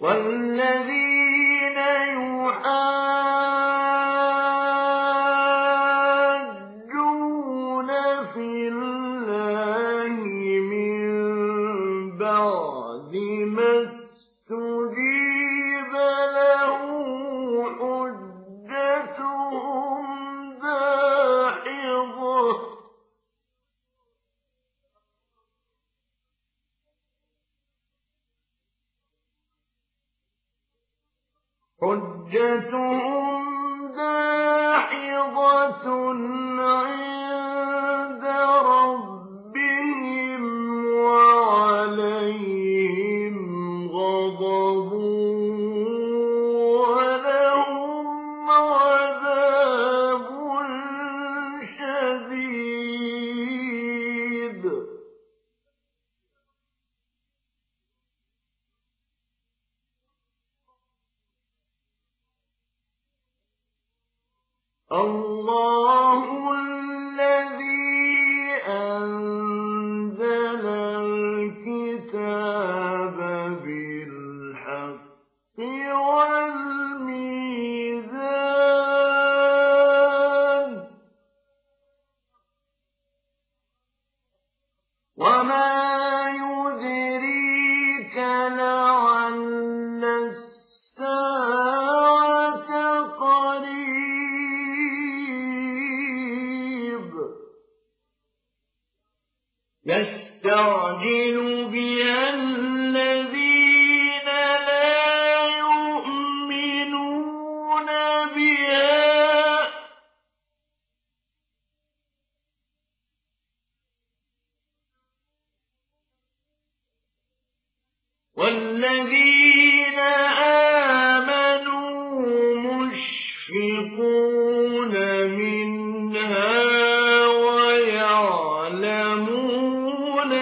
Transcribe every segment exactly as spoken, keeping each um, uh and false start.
والذين يحاجون في الله من بعد ما استجيب له حجتهم داحضة حجتهم داحضة عند ربهم وعليهم غضب ولهم عذاب شديد. الله الذي أنزل الكتاب بالحق والميزان وما يدريك لعل الساعة قريب يستعجل بها الذين لا يؤمنون بها والذين آمنوا مشفقون منها ويعلمون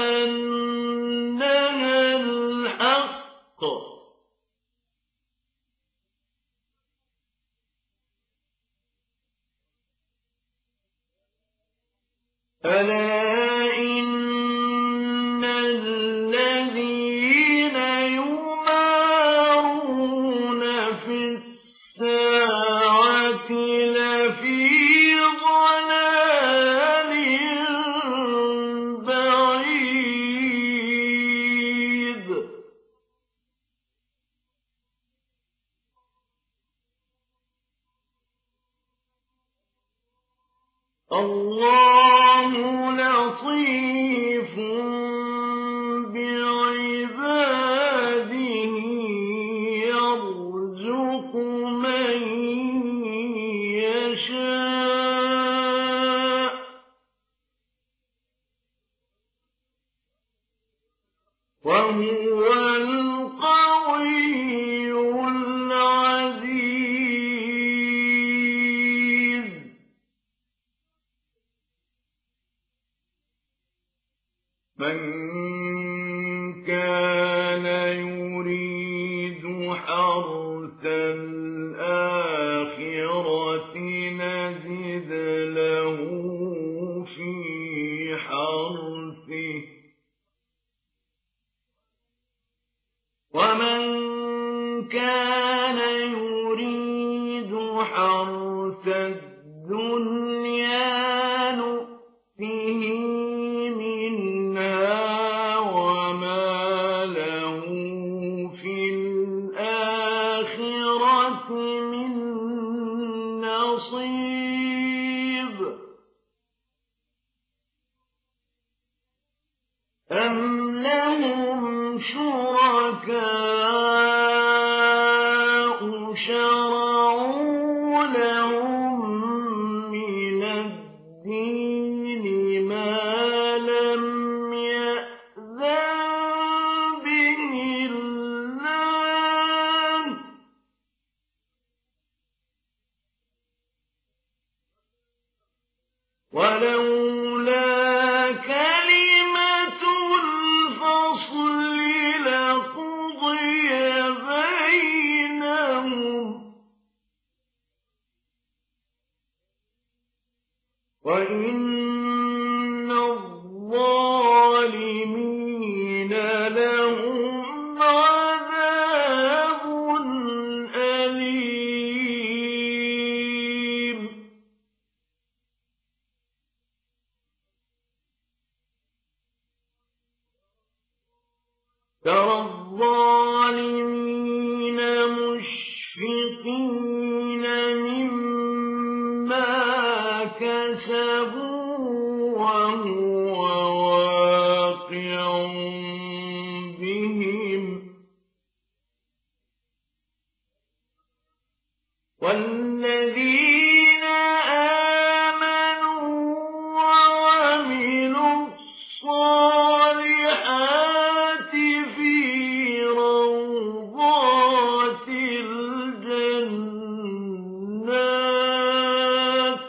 أنها الحق ألا إن الذين يمارون في الساعة لفي ضلال بعيد. الله لطيف بعباده يرزق من يشاء وهو القوي العزيز. من كان يريد حرث الآخرة نزد له في حرثه ومن كان يريد حرث الدنيا نؤته منها وما له في الآخرة من نصيب. أم لهم شركاء شرعوا لهم من الدين ما لم يأذن به الله ولولا كلمة الفصل لقضي بينهم وإن ترى الظالمين مشفقين مما كسبوا وهو واقع بهم والذين آمنوا وعملوا الصالحات في روضات الجنات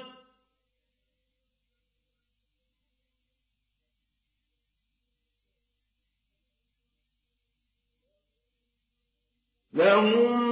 لهم